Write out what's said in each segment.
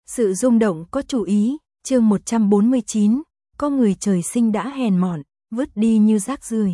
Sự rung động có chủ ý, chương 149, có người trời sinh đã hèn mọn, vứt đi như rác rưởi.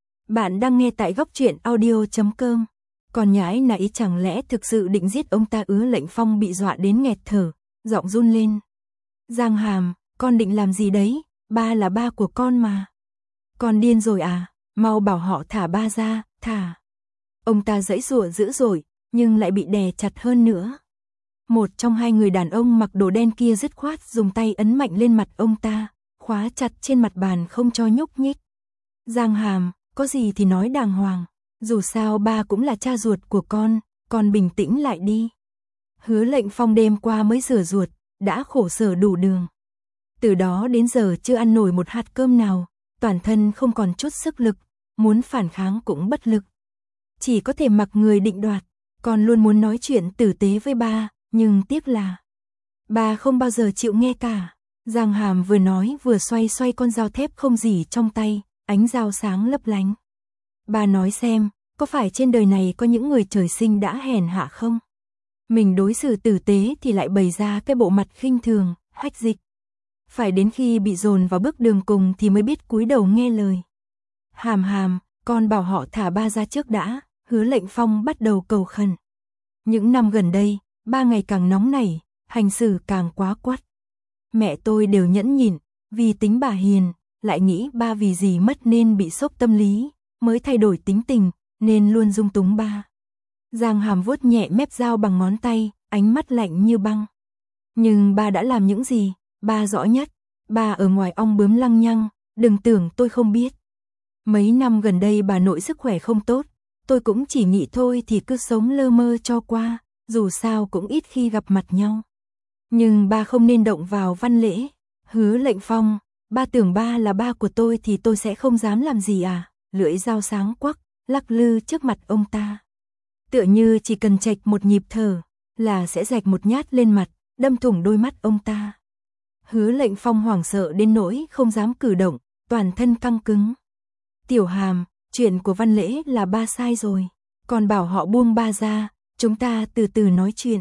Bạn đang nghe tại góc truyện audio.com. Còn nhãi nãy chẳng lẽ thực sự định giết ông ta ư? Lệnh Phong bị dọa đến nghẹt thở, giọng run lên. Giang Hàm, con định làm gì đấy? Ba là ba của con mà. Con điên rồi à? Mau bảo họ thả ba ra, thả. Ông ta giãy giụa dữ dội, nhưng lại bị đè chặt hơn nữa. Một trong hai người đàn ông mặc đồ đen kia dứt khoát dùng tay ấn mạnh lên mặt ông ta, khóa chặt trên mặt bàn không cho nhúc nhích. Giang Hàm, có gì thì nói đàng hoàng, dù sao ba cũng là cha ruột của con bình tĩnh lại đi. Hứa Lệnh Phong đêm qua mới rửa ruột, đã khổ sở đủ đường. Từ đó đến giờ chưa ăn nổi một hạt cơm nào, toàn thân không còn chút sức lực, muốn phản kháng cũng bất lực. Chỉ có thể mặc người định đoạt, con luôn muốn nói chuyện tử tế với ba, nhưng tiếc là ba không bao giờ chịu nghe cả. Giang Hàm vừa nói vừa xoay xoay con dao thép không gì trong tay, ánh dao sáng lấp lánh. Ba nói xem, có phải trên đời này có những người trời sinh đã hèn hạ không? Mình đối xử tử tế thì lại bày ra cái bộ mặt khinh thường, hách dịch. Phải đến khi bị dồn vào bước đường cùng thì mới biết cúi đầu nghe lời. Hàm Hàm, con bảo họ thả ba ra trước đã. Hứa Lệnh Phong bắt đầu cầu khẩn. Những năm gần đây, ba ngày càng nóng nảy, hành xử càng quá quắt. Mẹ tôi đều nhẫn nhịn, vì tính bà hiền, lại nghĩ ba vì gì mất nên bị sốc tâm lý, mới thay đổi tính tình, nên luôn dung túng ba. Giang Hàm vuốt nhẹ mép dao bằng ngón tay, ánh mắt lạnh như băng. Nhưng ba đã làm những gì, ba rõ nhất. Ba ở ngoài ong bướm lăng nhăng, đừng tưởng tôi không biết. Mấy năm gần đây bà nội sức khỏe không tốt, tôi cũng chỉ nghĩ thôi thì cứ sống lơ mơ cho qua, dù sao cũng ít khi gặp mặt nhau. Nhưng ba không nên động vào văn lễ. Hứa Lệnh Phong, ba tưởng ba là ba của tôi thì tôi sẽ không dám làm gì à? Lưỡi dao sáng quắc, lắc lư trước mặt ông ta. Tựa như chỉ cần chệch một nhịp thở, là sẽ rạch một nhát lên mặt, đâm thủng đôi mắt ông ta. Hứa Lệnh Phong hoảng sợ đến nỗi không dám cử động, toàn thân căng cứng. Tiểu Hàm, chuyện của văn lễ là ba sai rồi, còn bảo họ buông ba ra, chúng ta từ từ nói chuyện.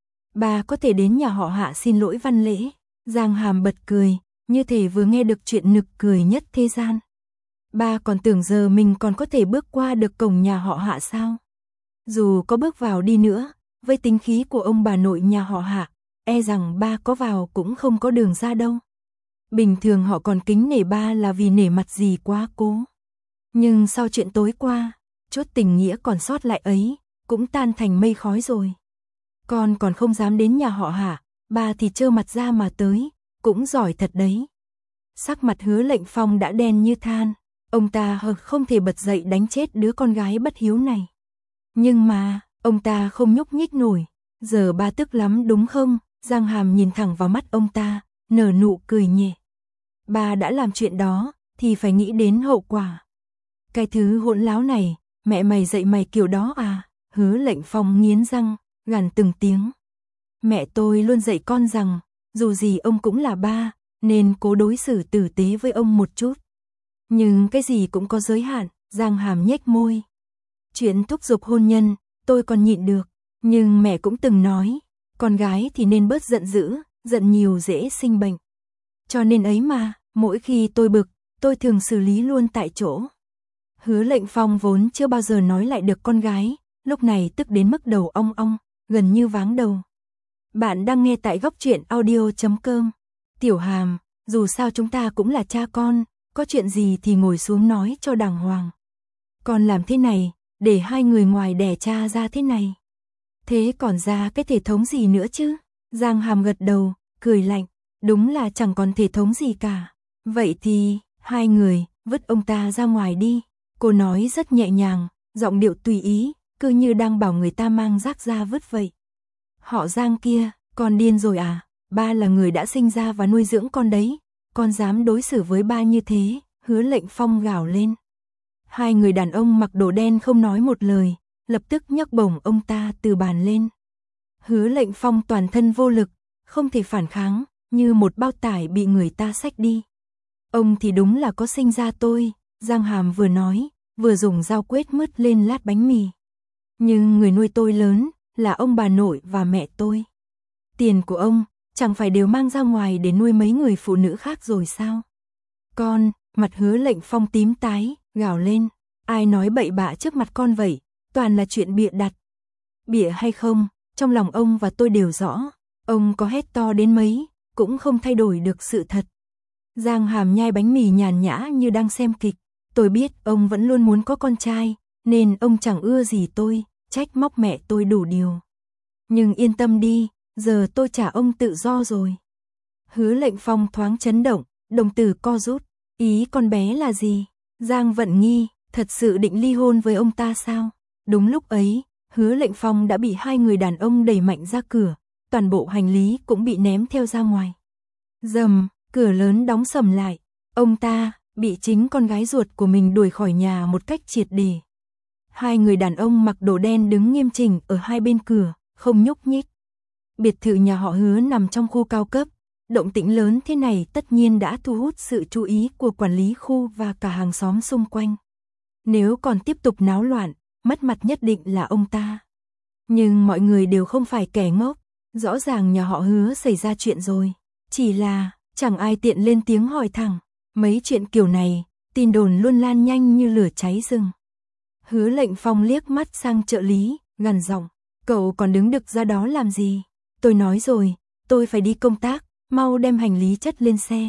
Ba có thể đến nhà họ Hạ xin lỗi văn lễ. Giang Hàm bật cười, như thể vừa nghe được chuyện nực cười nhất thế gian. Ba còn tưởng giờ mình còn có thể bước qua được cổng nhà họ Hạ sao? Dù có bước vào đi nữa, với tính khí của ông bà nội nhà họ Hạ, e rằng ba có vào cũng không có đường ra đâu. Bình thường họ còn kính nể ba là vì nể mặt gì quá cố. Nhưng sau chuyện tối qua, chút tình nghĩa còn sót lại ấy, cũng tan thành mây khói rồi. Con còn không dám đến nhà họ Hạ, ba thì trơ mặt ra mà tới, cũng giỏi thật đấy. Sắc mặt Hứa Lệnh Phong đã đen như than, ông ta không thể bật dậy đánh chết đứa con gái bất hiếu này. Nhưng mà, ông ta không nhúc nhích nổi, giờ ba tức lắm đúng không? Giang Hàm nhìn thẳng vào mắt ông ta, nở nụ cười nhẹ. Ba đã làm chuyện đó, thì phải nghĩ đến hậu quả. Cái thứ hỗn láo này, mẹ mày dạy mày kiểu đó à? Hứa Lệnh Phong nghiến răng, gằn từng tiếng. Mẹ tôi luôn dạy con rằng, dù gì ông cũng là ba, nên cố đối xử tử tế với ông một chút. Nhưng cái gì cũng có giới hạn. Giang Hàm nhếch môi. Chuyện thúc giục hôn nhân, tôi còn nhịn được, nhưng mẹ cũng từng nói, con gái thì nên bớt giận dữ, giận nhiều dễ sinh bệnh. Cho nên ấy mà, mỗi khi tôi bực, tôi thường xử lý luôn tại chỗ. Hứa Lệnh Phong vốn chưa bao giờ nói lại được con gái, lúc này tức đến mức đầu ong ong, gần như váng đầu. Bạn đang nghe tại góc truyện audio.com. Tiểu Hàm, dù sao chúng ta cũng là cha con, có chuyện gì thì ngồi xuống nói cho đàng hoàng. Con làm thế này, để hai người ngoài đẻ cha ra thế này. Thế còn ra cái thể thống gì nữa chứ? Giang Hàm gật đầu, cười lạnh, đúng là chẳng còn thể thống gì cả. Vậy thì, hai người, vứt ông ta ra ngoài đi. Cô nói rất nhẹ nhàng, giọng điệu tùy ý, cứ như đang bảo người ta mang rác ra vứt vậy. Họ Giang kia, con điên rồi à? Ba là người đã sinh ra và nuôi dưỡng con đấy, con dám đối xử với ba như thế? Hứa Lệnh Phong gào lên. Hai người đàn ông mặc đồ đen không nói một lời, lập tức nhấc bổng ông ta từ bàn lên. Hứa Lệnh Phong toàn thân vô lực, không thể phản kháng, như một bao tải bị người ta xách đi. Ông thì đúng là có sinh ra tôi, Giang Hàm vừa nói, vừa dùng dao quết mứt lên lát bánh mì. Nhưng người nuôi tôi lớn, là ông bà nội và mẹ tôi. Tiền của ông, chẳng phải đều mang ra ngoài để nuôi mấy người phụ nữ khác rồi sao? Con, mặt Hứa Lệnh Phong tím tái, gào lên, ai nói bậy bạ trước mặt con vậy, toàn là chuyện bịa đặt. Bịa hay không, trong lòng ông và tôi đều rõ, ông có hét to đến mấy, cũng không thay đổi được sự thật. Giang Hàm nhai bánh mì nhàn nhã như đang xem kịch, tôi biết ông vẫn luôn muốn có con trai, nên ông chẳng ưa gì tôi, trách móc mẹ tôi đủ điều. Nhưng yên tâm đi, giờ tôi trả ông tự do rồi. Hứa Lệnh Phong thoáng chấn động, đồng tử co rút, ý con bé là gì? Giang Vận Nghi, thật sự định ly hôn với ông ta sao? Đúng lúc ấy, Hứa Lệnh Phong đã bị hai người đàn ông đẩy mạnh ra cửa, toàn bộ hành lý cũng bị ném theo ra ngoài. Rầm, cửa lớn đóng sầm lại, ông ta bị chính con gái ruột của mình đuổi khỏi nhà một cách triệt để. Hai người đàn ông mặc đồ đen đứng nghiêm chỉnh ở hai bên cửa, không nhúc nhích. Biệt thự nhà họ Hứa nằm trong khu cao cấp, động tĩnh lớn thế này tất nhiên đã thu hút sự chú ý của quản lý khu và cả hàng xóm xung quanh. Nếu còn tiếp tục náo loạn, mất mặt nhất định là ông ta. Nhưng mọi người đều không phải kẻ ngốc, rõ ràng nhà họ Hứa xảy ra chuyện rồi, chỉ là chẳng ai tiện lên tiếng hỏi thẳng. Mấy chuyện kiểu này, tin đồn luôn lan nhanh như lửa cháy rừng. Hứa Lệnh Phong liếc mắt sang trợ lý, gằn giọng, cậu còn đứng đực ra đó làm gì? Tôi nói rồi, tôi phải đi công tác, mau đem hành lý chất lên xe.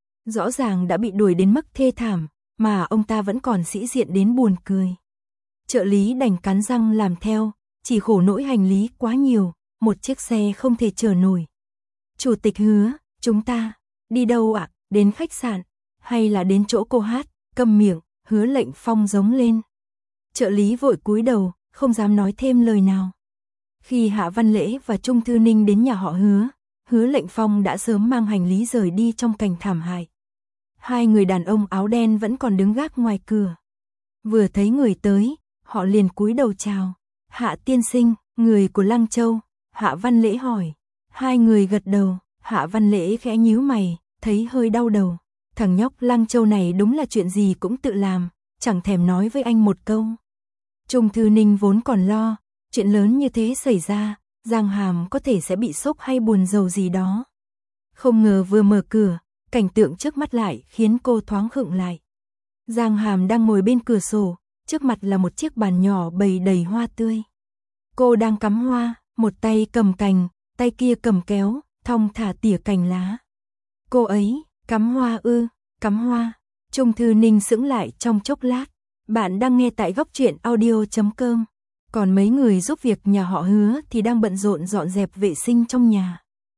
Rõ ràng đã bị đuổi đến mức thê thảm, mà ông ta vẫn còn sĩ diện đến buồn cười. Trợ lý đành cắn răng làm theo, chỉ khổ nỗi hành lý quá nhiều, một chiếc xe không thể chở nổi. Chủ tịch Hứa, chúng ta đi đâu ạ? Đến khách sạn, hay là đến chỗ cô hát? Câm miệng, Hứa Lệnh Phong giống lên. Trợ lý vội cúi đầu, không dám nói thêm lời nào. Khi Hạ Văn Lễ và Trung Thư Ninh đến nhà họ Hứa, Hứa Lệnh Phong đã sớm mang hành lý rời đi trong cảnh thảm hại. Hai người đàn ông áo đen vẫn còn đứng gác ngoài cửa. Vừa thấy người tới, họ liền cúi đầu chào. Hạ tiên sinh, người của Lăng Châu. Hạ Văn Lễ hỏi. Hai người gật đầu, Hạ Văn Lễ khẽ nhíu mày, thấy hơi đau đầu. Thằng nhóc Lăng Châu này đúng là chuyện gì cũng tự làm, chẳng thèm nói với anh một câu. Trung Thư Ninh vốn còn lo, chuyện lớn như thế xảy ra, Giang Hàm có thể sẽ bị sốc hay buồn rầu gì đó. Không ngờ vừa mở cửa, cảnh tượng trước mắt lại khiến cô thoáng khựng lại. Giang Hàm đang ngồi bên cửa sổ, trước mặt là một chiếc bàn nhỏ bày đầy hoa tươi. Cô đang cắm hoa, một tay cầm cành, tay kia cầm kéo, thong thả tỉa cành lá. Cô ấy, cắm hoa ư? Cắm hoa? Trung Thư Ninh sững lại trong chốc lát. Bạn đang nghe tại góc truyện audio.com. Còn mấy người giúp việc nhà họ Hứa thì đang bận rộn dọn dẹp vệ sinh trong nhà.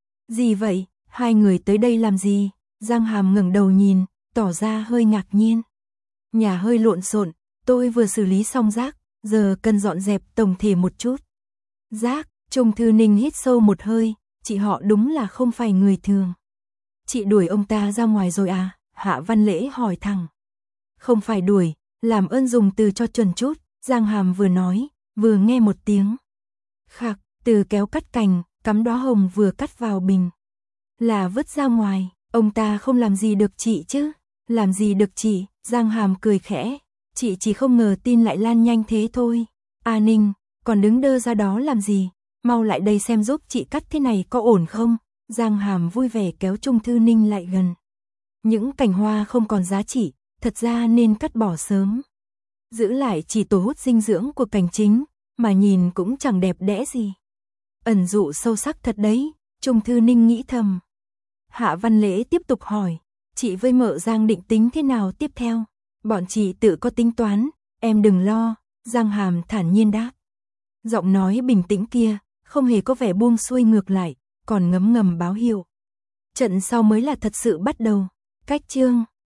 Gì vậy? Hai người tới đây làm gì? Giang Hàm ngẩng đầu nhìn, tỏ ra hơi ngạc nhiên. Nhà hơi lộn xộn, tôi vừa xử lý xong rác, giờ cần dọn dẹp tổng thể một chút. Rác? Trung Thư Ninh hít sâu một hơi, chị họ đúng là không phải người thường. Chị đuổi ông ta ra ngoài rồi à? Hạ Văn Lễ hỏi thẳng. Không phải đuổi, làm ơn dùng từ cho chuẩn chút. Giang Hàm vừa nói, vừa nghe một tiếng khạc, từ kéo cắt cành, cắm đóa hồng vừa cắt vào bình. Là vứt ra ngoài, ông ta không làm gì được chị chứ? Làm gì được chị? Giang Hàm cười khẽ, chị chỉ không ngờ tin lại lan nhanh thế thôi. A Ninh, còn đứng đơ ra đó làm gì? Mau lại đây xem giúp chị cắt thế này có ổn không? Giang Hàm vui vẻ kéo Trung Thư Ninh lại gần. Những cành hoa không còn giá trị, thật ra nên cắt bỏ sớm. Giữ lại chỉ tổ hút dinh dưỡng của cành chính, mà nhìn cũng chẳng đẹp đẽ gì. Ẩn dụ sâu sắc thật đấy, Trung Thư Ninh nghĩ thầm. Hạ Văn Lễ tiếp tục hỏi, chị với mợ Giang định tính thế nào tiếp theo? Bọn chị tự có tính toán, em đừng lo, Giang Hàm thản nhiên đáp. Giọng nói bình tĩnh kia, không hề có vẻ buông xuôi ngược lại, còn ngấm ngầm báo hiệu. Trận sau mới là thật sự bắt đầu. Cách chương